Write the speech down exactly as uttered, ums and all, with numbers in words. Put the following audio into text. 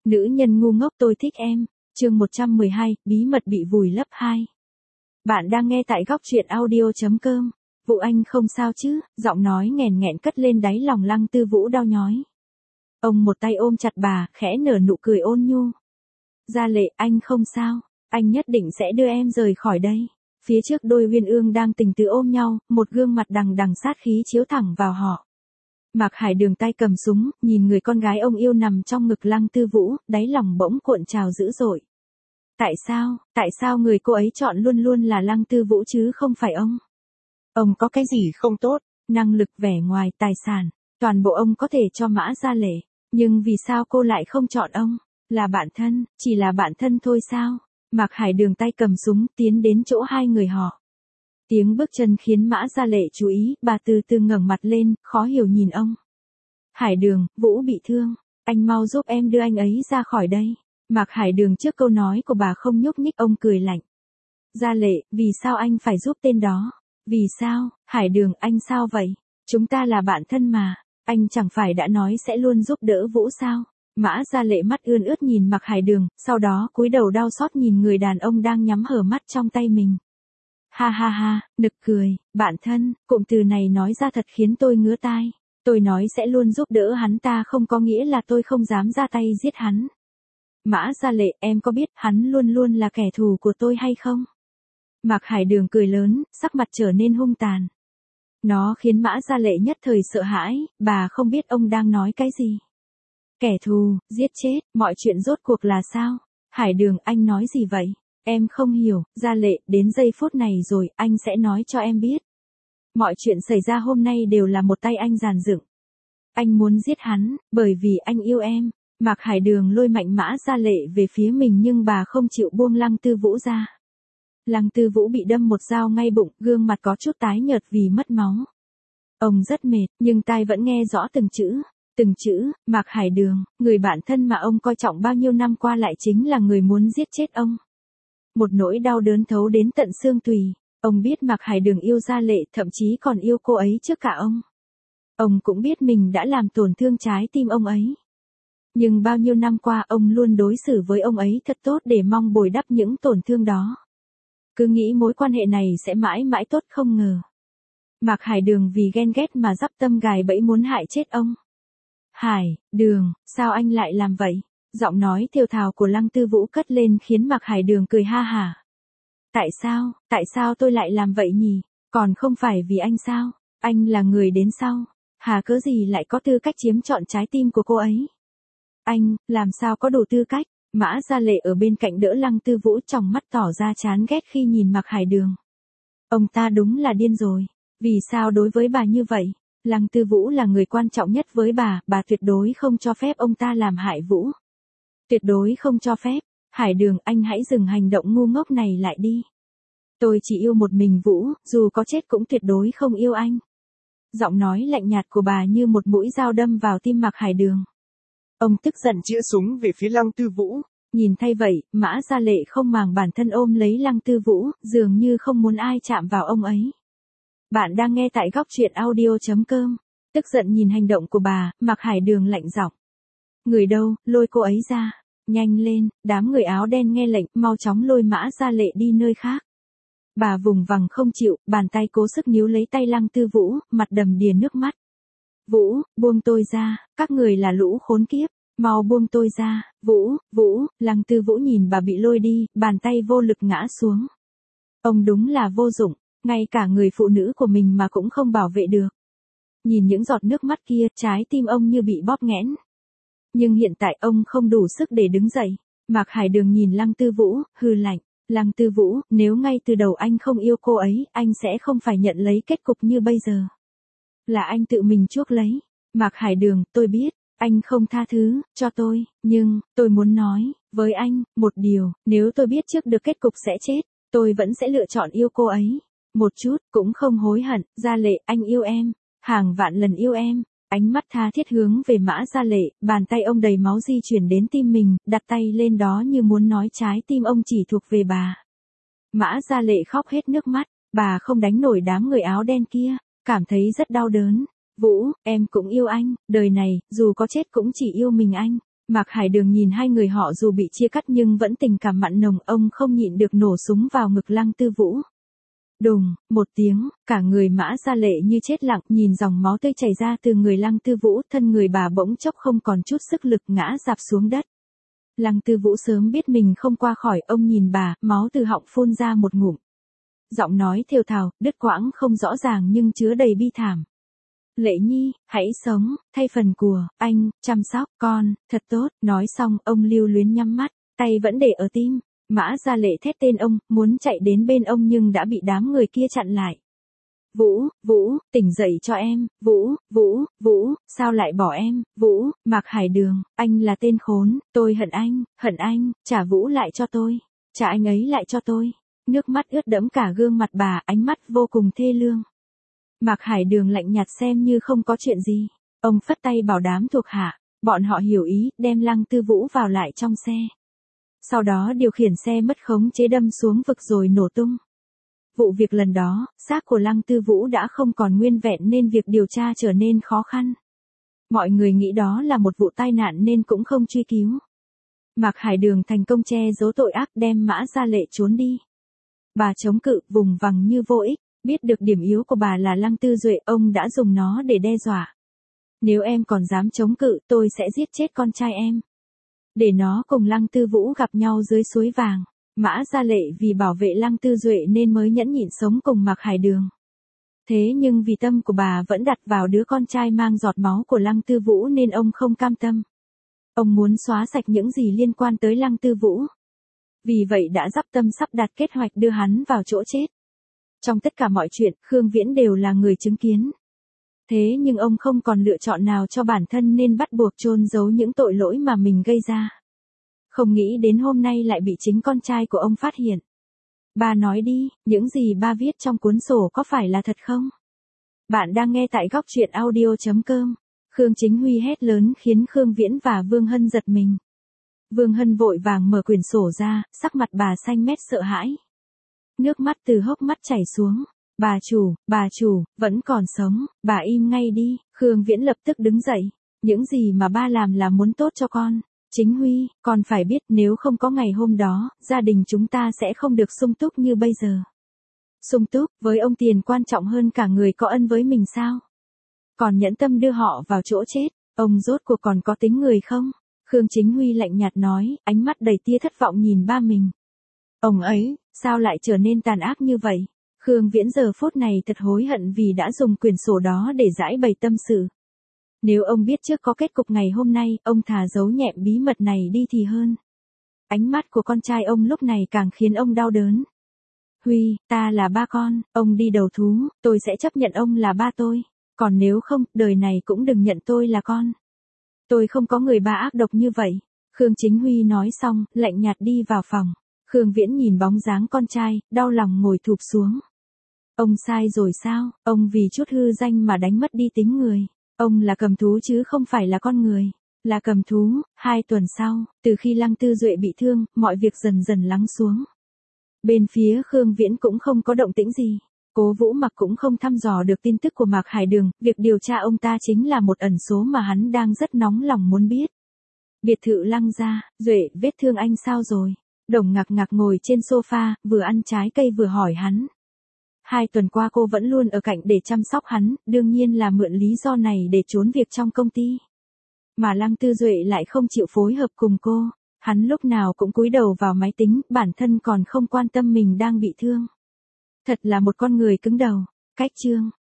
Nữ nhân ngu ngốc tôi thích em, chương một trăm mười hai, bí mật bị vùi lấp hai. Bạn đang nghe tại góc truyện audio chấm com. Vũ Anh không sao chứ, giọng nói nghèn nghẹn cất lên đáy lòng Lăng Tư Vũ đau nhói. Ông một tay ôm chặt bà, khẽ nở nụ cười ôn nhu. Gia Lệ, anh không sao, anh nhất định sẽ đưa em rời khỏi đây. Phía trước đôi uyên ương đang tình tứ ôm nhau, một gương mặt đằng đằng sát khí chiếu thẳng vào họ. Mạc Hải Đường tay cầm súng, nhìn người con gái ông yêu nằm trong ngực Lăng Tư Vũ, đáy lòng bỗng cuộn trào dữ dội. Tại sao, tại sao người cô ấy chọn luôn luôn là Lăng Tư Vũ chứ không phải ông? Ông có cái gì không tốt, năng lực, vẻ ngoài, tài sản, toàn bộ ông có thể cho Mã Gia Lệ, nhưng vì sao cô lại không chọn ông? Là bạn thân, chỉ là bạn thân thôi sao? Mạc Hải Đường tay cầm súng tiến đến chỗ hai người họ. Tiếng bước chân khiến Mã Gia Lệ chú ý, bà từ từ ngẩng mặt lên, khó hiểu nhìn ông. Hải Đường, Vũ bị thương, anh mau giúp em đưa anh ấy ra khỏi đây. Mạc Hải Đường trước câu nói của bà không nhúc nhích, ông cười lạnh. Gia Lệ, vì sao anh phải giúp tên đó? Vì sao? Hải Đường, anh sao vậy? Chúng ta là bạn thân mà, anh chẳng phải đã nói sẽ luôn giúp đỡ Vũ sao? Mã Gia Lệ mắt ươn ướt nhìn Mạc Hải Đường, sau đó cúi đầu đau xót nhìn người đàn ông đang nhắm hờ mắt trong tay mình. Ha ha ha, nực cười, bạn thân, cụm từ này nói ra thật khiến tôi ngứa tai. Tôi nói sẽ luôn giúp đỡ hắn ta không có nghĩa là tôi không dám ra tay giết hắn. Mã Gia Lệ, em có biết hắn luôn luôn là kẻ thù của tôi hay không? Mạc Hải Đường cười lớn, sắc mặt trở nên hung tàn. Nó khiến Mã Gia Lệ nhất thời sợ hãi, bà không biết ông đang nói cái gì. Kẻ thù, giết chết, mọi chuyện rốt cuộc là sao? Hải Đường, anh nói gì vậy? Em không hiểu, Gia Lệ, đến giây phút này rồi, anh sẽ nói cho em biết. Mọi chuyện xảy ra hôm nay đều là một tay anh dàn dựng. Anh muốn giết hắn, bởi vì anh yêu em. Mạc Hải Đường lôi mạnh Mã Gia Lệ về phía mình nhưng bà không chịu buông Lăng Tư Vũ ra. Lăng Tư Vũ bị đâm một dao ngay bụng, gương mặt có chút tái nhợt vì mất máu. Ông rất mệt, nhưng tai vẫn nghe rõ từng chữ. Từng chữ, Mạc Hải Đường, người bạn thân mà ông coi trọng bao nhiêu năm qua lại chính là người muốn giết chết ông. Một nỗi đau đớn thấu đến tận xương tùy. Ông biết Mạc Hải Đường yêu Gia Lệ, thậm chí còn yêu cô ấy trước cả ông. Ông cũng biết mình đã làm tổn thương trái tim ông ấy. Nhưng bao nhiêu năm qua ông luôn đối xử với ông ấy thật tốt để mong bồi đắp những tổn thương đó. Cứ nghĩ mối quan hệ này sẽ mãi mãi tốt, không ngờ. Mạc Hải Đường vì ghen ghét mà dắp tâm gài bẫy muốn hại chết ông. Hải, Đường, sao anh lại làm vậy? Giọng nói thều thào của Lăng Tư Vũ cất lên khiến Mạc Hải Đường cười ha hả. Tại sao, tại sao tôi lại làm vậy nhỉ? Còn không phải vì anh sao? Anh là người đến sau. Hà cớ gì lại có tư cách chiếm trọn trái tim của cô ấy? Anh, làm sao có đủ tư cách? Mã Gia Lệ ở bên cạnh đỡ Lăng Tư Vũ, trong mắt tỏ ra chán ghét khi nhìn Mạc Hải Đường. Ông ta đúng là điên rồi. Vì sao đối với bà như vậy? Lăng Tư Vũ là người quan trọng nhất với bà, bà tuyệt đối không cho phép ông ta làm hại Vũ. Tuyệt đối không cho phép. Hải Đường, anh hãy dừng hành động ngu ngốc này lại đi. Tôi chỉ yêu một mình Vũ, dù có chết cũng tuyệt đối không yêu anh. Giọng nói lạnh nhạt của bà như một mũi dao đâm vào tim Mạc Hải Đường. Ông tức giận chĩa súng về phía Lăng Tư Vũ. Nhìn thay vậy, Mã Gia Lệ không màng bản thân ôm lấy Lăng Tư Vũ, dường như không muốn ai chạm vào ông ấy. Bạn đang nghe tại góc truyện audio chấm com. Tức giận nhìn hành động của bà, Mạc Hải Đường lạnh giọng. Người đâu, lôi cô ấy ra. Nhanh lên, đám người áo đen nghe lệnh, mau chóng lôi Mã Gia Lệ đi nơi khác. Bà vùng vằng không chịu, bàn tay cố sức níu lấy tay Lăng Tư Vũ, mặt đầm đìa nước mắt. Vũ, buông tôi ra, các người là lũ khốn kiếp, mau buông tôi ra. Vũ, Vũ, Lăng Tư Vũ nhìn bà bị lôi đi, bàn tay vô lực ngã xuống. Ông đúng là vô dụng, ngay cả người phụ nữ của mình mà cũng không bảo vệ được. Nhìn những giọt nước mắt kia, trái tim ông như bị bóp nghẽn. Nhưng hiện tại ông không đủ sức để đứng dậy. Mạc Hải Đường nhìn Lăng Tư Vũ, hừ lạnh. Lăng Tư Vũ, nếu ngay từ đầu anh không yêu cô ấy, anh sẽ không phải nhận lấy kết cục như bây giờ. Là anh tự mình chuốc lấy. Mạc Hải Đường, tôi biết, anh không tha thứ cho tôi, nhưng, tôi muốn nói, với anh, một điều, nếu tôi biết trước được kết cục sẽ chết, tôi vẫn sẽ lựa chọn yêu cô ấy. Một chút, cũng không hối hận. Gia Lệ, anh yêu em, hàng vạn lần yêu em. Ánh mắt tha thiết hướng về Mã Gia Lệ, bàn tay ông đầy máu di chuyển đến tim mình, đặt tay lên đó như muốn nói trái tim ông chỉ thuộc về bà. Mã Gia Lệ khóc hết nước mắt, bà không đánh nổi đám người áo đen kia, cảm thấy rất đau đớn. Vũ, em cũng yêu anh, đời này, dù có chết cũng chỉ yêu mình anh. Mạc Hải Đường nhìn hai người họ dù bị chia cắt nhưng vẫn tình cảm mặn nồng, ông không nhịn được nổ súng vào ngực Lăng Tư Vũ. Đùng, một tiếng, cả người Mã Gia Lệ như chết lặng, nhìn dòng máu tươi chảy ra từ người Lăng Tư Vũ, thân người bà bỗng chốc không còn chút sức lực ngã rạp xuống đất. Lăng Tư Vũ sớm biết mình không qua khỏi, ông nhìn bà, máu từ họng phun ra một ngụm. Giọng nói thều thào, đứt quãng không rõ ràng nhưng chứa đầy bi thảm. Lệ Nhi, hãy sống, thay phần của anh, chăm sóc con, thật tốt. Nói xong, ông lưu luyến nhắm mắt, tay vẫn để ở tim. Mã Gia Lệ thét tên ông, muốn chạy đến bên ông nhưng đã bị đám người kia chặn lại. Vũ, Vũ, tỉnh dậy cho em, Vũ, Vũ, Vũ, sao lại bỏ em, Vũ, Mạc Hải Đường, anh là tên khốn, tôi hận anh, hận anh, trả Vũ lại cho tôi, trả anh ấy lại cho tôi. Nước mắt ướt đẫm cả gương mặt bà, ánh mắt vô cùng thê lương. Mạc Hải Đường lạnh nhạt xem như không có chuyện gì. Ông phất tay bảo đám thuộc hạ, bọn họ hiểu ý, đem Lăng Tư Vũ vào lại trong xe. Sau đó điều khiển xe mất khống chế đâm xuống vực rồi nổ tung. Vụ việc lần đó, xác của Lăng Tư Vũ đã không còn nguyên vẹn nên việc điều tra trở nên khó khăn. Mọi người nghĩ đó là một vụ tai nạn nên cũng không truy cứu. Mạc Hải Đường thành công che giấu tội ác, đem Mã Gia Lệ trốn đi. Bà chống cự, vùng vằng như vô ích. Biết được điểm yếu của bà là Lăng Tư Duệ, ông đã dùng nó để đe dọa. Nếu em còn dám chống cự, tôi sẽ giết chết con trai em. Để nó cùng Lăng Tư Vũ gặp nhau dưới suối vàng. Mã Gia Lệ vì bảo vệ Lăng Tư Duệ nên mới nhẫn nhịn sống cùng Mạc Hải Đường. Thế nhưng vì tâm của bà vẫn đặt vào đứa con trai mang giọt máu của Lăng Tư Vũ nên ông không cam tâm. Ông muốn xóa sạch những gì liên quan tới Lăng Tư Vũ. Vì vậy đã dắp tâm sắp đặt kế hoạch đưa hắn vào chỗ chết. Trong tất cả mọi chuyện, Khương Viễn đều là người chứng kiến. Thế nhưng ông không còn lựa chọn nào cho bản thân nên bắt buộc chôn giấu những tội lỗi mà mình gây ra. Không nghĩ đến hôm nay lại bị chính con trai của ông phát hiện. Ba nói đi, những gì ba viết trong cuốn sổ có phải là thật không? Bạn đang nghe tại góc truyện audio chấm com. Khương Chính Huy hét lớn khiến Khương Viễn và Vương Hân giật mình. Vương Hân vội vàng mở quyển sổ ra, sắc mặt bà xanh mét sợ hãi. Nước mắt từ hốc mắt chảy xuống. Bà chủ, bà chủ, vẫn còn sống, bà im ngay đi. Khương Viễn lập tức đứng dậy. Những gì mà ba làm là muốn tốt cho con. Chính Huy, con phải biết nếu không có ngày hôm đó, gia đình chúng ta sẽ không được sung túc như bây giờ. Sung túc, với ông tiền quan trọng hơn cả người có ân với mình sao? Còn nhẫn tâm đưa họ vào chỗ chết, ông rốt cuộc còn có tính người không? Khương Chính Huy lạnh nhạt nói, ánh mắt đầy tia thất vọng nhìn ba mình. Ông ấy, sao lại trở nên tàn ác như vậy? Khương Viễn giờ phút này thật hối hận vì đã dùng quyển sổ đó để giải bày tâm sự. Nếu ông biết trước có kết cục ngày hôm nay, ông thà giấu nhẹm bí mật này đi thì hơn. Ánh mắt của con trai ông lúc này càng khiến ông đau đớn. Huy, ta là ba con, ông đi đầu thú, tôi sẽ chấp nhận ông là ba tôi. Còn nếu không, đời này cũng đừng nhận tôi là con. Tôi không có người ba ác độc như vậy. Khương Chính Huy nói xong, lạnh nhạt đi vào phòng. Khương Viễn nhìn bóng dáng con trai, đau lòng ngồi thụp xuống. Ông sai rồi sao, ông vì chút hư danh mà đánh mất đi tính người. Ông là cầm thú chứ không phải là con người. Là cầm thú. Hai tuần sau, từ khi Lăng Tư Duệ bị thương, mọi việc dần dần lắng xuống. Bên phía Khương Viễn cũng không có động tĩnh gì. Cố Vũ Mặc cũng không thăm dò được tin tức của Mạc Hải Đường, việc điều tra ông ta chính là một ẩn số mà hắn đang rất nóng lòng muốn biết. Biệt thự Lăng gia, Duệ, vết thương anh sao rồi? Đồng Ngạc Ngạc ngồi trên sofa, vừa ăn trái cây vừa hỏi hắn. Hai tuần qua cô vẫn luôn ở cạnh để chăm sóc hắn, đương nhiên là mượn lý do này để trốn việc trong công ty. Mà Lăng Tư Duệ lại không chịu phối hợp cùng cô, hắn lúc nào cũng cúi đầu vào máy tính, bản thân còn không quan tâm mình đang bị thương. Thật là một con người cứng đầu. Cách chương